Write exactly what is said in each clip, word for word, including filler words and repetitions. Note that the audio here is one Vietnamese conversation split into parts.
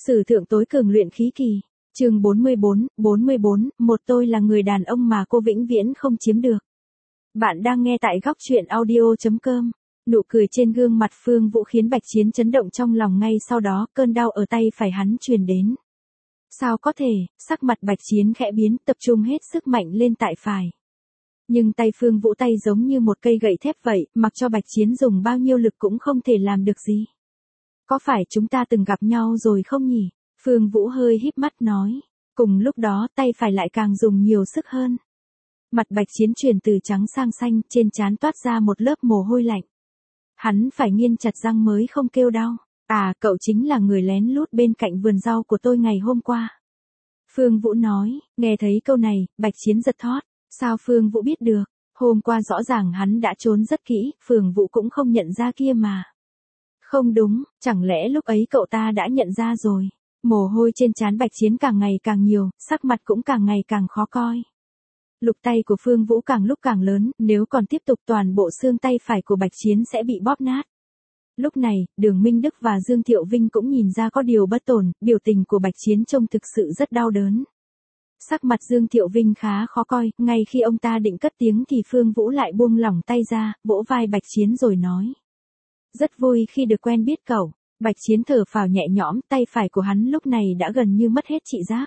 Sử thượng tối cường luyện khí kỳ. Chương bốn mươi bốn, bốn mươi bốn, một tôi là người đàn ông mà cô vĩnh viễn không chiếm được. Bạn đang nghe tại góc truyện audio chấm com. Nụ cười trên gương mặt Phương Vũ khiến Bạch Chiến chấn động trong lòng, ngay sau đó cơn đau ở tay phải hắn truyền đến. Sao có thể? Sắc mặt Bạch Chiến khẽ biến, tập trung hết sức mạnh lên tại phải. Nhưng tay Phương Vũ tay giống như một cây gậy thép vậy, mặc cho Bạch Chiến dùng bao nhiêu lực cũng không thể làm được gì. Có phải chúng ta từng gặp nhau rồi không nhỉ? Phương Vũ hơi híp mắt nói. Cùng lúc đó tay phải lại càng dùng nhiều sức hơn. Mặt Bạch Chiến chuyển từ trắng sang xanh, trên trán toát ra một lớp mồ hôi lạnh. Hắn phải nghiến chặt răng mới không kêu đau. À, cậu chính là người lén lút bên cạnh vườn rau của tôi ngày hôm qua. Phương Vũ nói. Nghe thấy câu này, Bạch Chiến giật thót. Sao Phương Vũ biết được? Hôm qua rõ ràng hắn đã trốn rất kỹ, Phương Vũ cũng không nhận ra kia mà. Không đúng, chẳng lẽ lúc ấy cậu ta đã nhận ra rồi? Mồ hôi trên trán Bạch Chiến càng ngày càng nhiều, sắc mặt cũng càng ngày càng khó coi. Lục tay của Phương Vũ càng lúc càng lớn, nếu còn tiếp tục toàn bộ xương tay phải của Bạch Chiến sẽ bị bóp nát. Lúc này, Đường Minh Đức và Dương Thiệu Vinh cũng nhìn ra có điều bất ổn, biểu tình của Bạch Chiến trông thực sự rất đau đớn. Sắc mặt Dương Thiệu Vinh khá khó coi, ngay khi ông ta định cất tiếng thì Phương Vũ lại buông lỏng tay ra, vỗ vai Bạch Chiến rồi nói. Rất vui khi được quen biết cậu. Bạch Chiến thở phào nhẹ nhõm, tay phải của hắn lúc này đã gần như mất hết trị giác.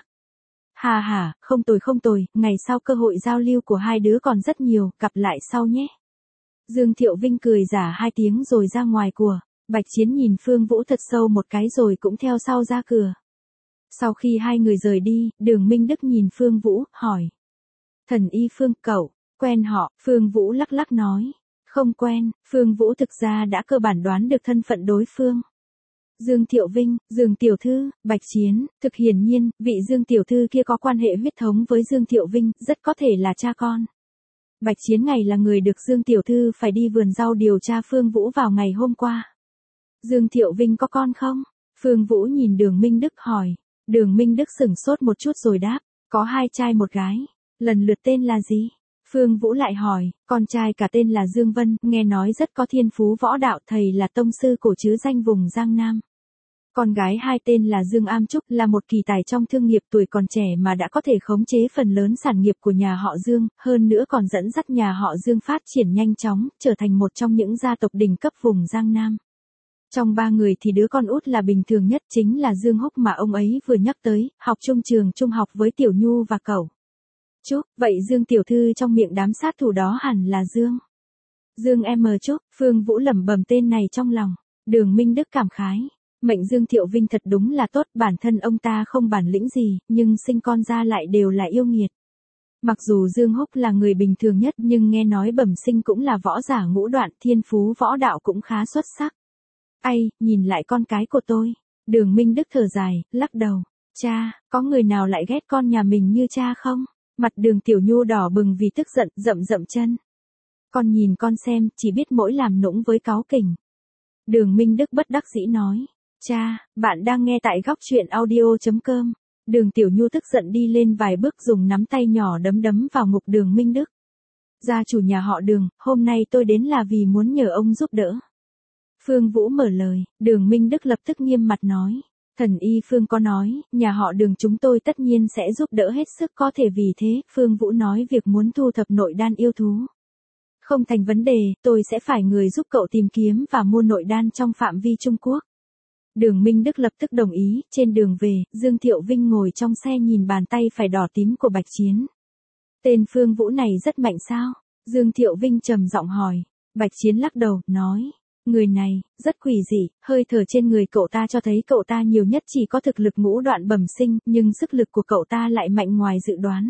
Hà hà, không tồi không tồi, ngày sau cơ hội giao lưu của hai đứa còn rất nhiều, gặp lại sau nhé. Dương Thiệu Vinh cười giả hai tiếng rồi ra ngoài của. Bạch Chiến nhìn Phương Vũ thật sâu một cái rồi cũng theo sau ra cửa. Sau khi hai người rời đi, Đường Minh Đức nhìn Phương Vũ, hỏi. Thần y Phương, cậu, quen họ? Phương Vũ lắc lắc nói. Không quen, Phương Vũ thực ra đã cơ bản đoán được thân phận đối phương. Dương Thiệu Vinh, Dương Tiểu Thư, Bạch Chiến, thực hiển nhiên, vị Dương Tiểu Thư kia có quan hệ huyết thống với Dương Thiệu Vinh, rất có thể là cha con. Bạch Chiến ngày là người được Dương Tiểu Thư phải đi vườn rau điều tra Phương Vũ vào ngày hôm qua. Dương Thiệu Vinh có con không? Phương Vũ nhìn Đường Minh Đức hỏi. Đường Minh Đức sửng sốt một chút rồi đáp, có hai trai một gái. Lần lượt tên là gì? Phương Vũ lại hỏi, con trai cả tên là Dương Vân, nghe nói rất có thiên phú võ đạo, thầy là tông sư cổ trứ danh vùng Giang Nam. Con gái hai tên là Dương Am Trúc, là một kỳ tài trong thương nghiệp, tuổi còn trẻ mà đã có thể khống chế phần lớn sản nghiệp của nhà họ Dương, hơn nữa còn dẫn dắt nhà họ Dương phát triển nhanh chóng, trở thành một trong những gia tộc đỉnh cấp vùng Giang Nam. Trong ba người thì đứa con út là bình thường nhất, chính là Dương Húc mà ông ấy vừa nhắc tới, học chung trường trung học với Tiểu Nhu và cậu. Trúc, vậy Dương Tiểu Thư trong miệng đám sát thủ đó hẳn là Dương. Dương M. Trúc, Phương Vũ lẩm bẩm tên này trong lòng. Đường Minh Đức cảm khái. Mệnh Dương Thiệu Vinh thật đúng là tốt, bản thân ông ta không bản lĩnh gì, nhưng sinh con ra lại đều là yêu nghiệt. Mặc dù Dương Húc là người bình thường nhất nhưng nghe nói bẩm sinh cũng là võ giả ngũ đoạn, thiên phú võ đạo cũng khá xuất sắc. Ây, nhìn lại con cái của tôi. Đường Minh Đức thở dài, lắc đầu. Cha, có người nào lại ghét con nhà mình như cha không? Mặt Đường Tiểu Nhu đỏ bừng vì tức giận, rậm rậm chân. Con nhìn con xem, chỉ biết mỗi làm nũng với cáu kỉnh. Đường Minh Đức bất đắc dĩ nói. Cha, bạn đang nghe tại góc truyện audio chấm com. Đường Tiểu Nhu tức giận đi lên vài bước dùng nắm tay nhỏ đấm đấm vào ngực Đường Minh Đức. Gia chủ nhà họ Đường, hôm nay tôi đến là vì muốn nhờ ông giúp đỡ. Phương Vũ mở lời, Đường Minh Đức lập tức nghiêm mặt nói. Thần y Phương có nói, nhà họ Đường chúng tôi tất nhiên sẽ giúp đỡ hết sức có thể, vì thế, Phương Vũ nói việc muốn thu thập nội đan yêu thú. Không thành vấn đề, tôi sẽ phải người giúp cậu tìm kiếm và mua nội đan trong phạm vi Trung Quốc. Đường Minh Đức lập tức đồng ý, trên đường về, Dương Thiệu Vinh ngồi trong xe nhìn bàn tay phải đỏ tím của Bạch Chiến. Tên Phương Vũ này rất mạnh sao? Dương Thiệu Vinh trầm giọng hỏi. Bạch Chiến lắc đầu, nói. Người này, rất quỷ dị, hơi thở trên người cậu ta cho thấy cậu ta nhiều nhất chỉ có thực lực ngũ đoạn bẩm sinh, nhưng sức lực của cậu ta lại mạnh ngoài dự đoán.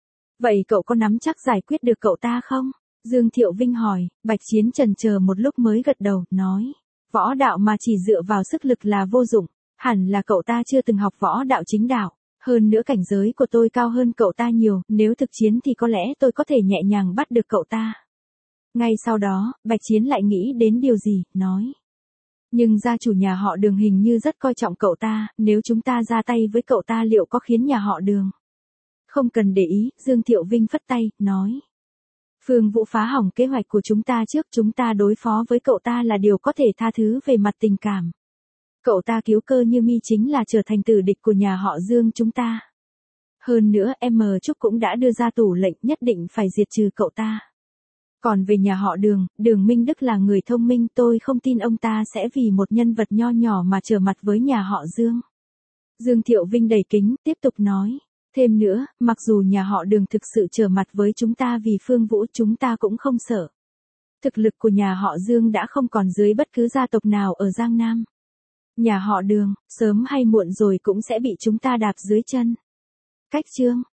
Vậy cậu có nắm chắc giải quyết được cậu ta không? Dương Thiệu Vinh hỏi. Bạch Chiến chần chờ một lúc mới gật đầu, nói. Võ đạo mà chỉ dựa vào sức lực là vô dụng, hẳn là cậu ta chưa từng học võ đạo chính đạo, hơn nữa cảnh giới của tôi cao hơn cậu ta nhiều, nếu thực chiến thì có lẽ tôi có thể nhẹ nhàng bắt được cậu ta. Ngay sau đó, Bạch Chiến lại nghĩ đến điều gì, nói. Nhưng gia chủ nhà họ Đường hình như rất coi trọng cậu ta, nếu chúng ta ra tay với cậu ta liệu có khiến nhà họ Đường? Không cần để ý, Dương Thiệu Vinh phất tay, nói. Phương Vũ phá hỏng kế hoạch của chúng ta trước, chúng ta đối phó với cậu ta là điều có thể tha thứ về mặt tình cảm. Cậu ta cứu Cơ Như Mi chính là trở thành tử địch của nhà họ Dương chúng ta. Hơn nữa em Trúc cũng đã đưa ra tủ lệnh nhất định phải diệt trừ cậu ta. Còn về nhà họ Đường, Đường Minh Đức là người thông minh, tôi không tin ông ta sẽ vì một nhân vật nho nhỏ mà trở mặt với nhà họ Dương. Dương Thiệu Vinh đầy kính, tiếp tục nói. Thêm nữa, mặc dù nhà họ Đường thực sự trở mặt với chúng ta vì Phương Vũ, chúng ta cũng không sợ. Thực lực của nhà họ Dương đã không còn dưới bất cứ gia tộc nào ở Giang Nam. Nhà họ Đường, sớm hay muộn rồi cũng sẽ bị chúng ta đạp dưới chân. Cách chương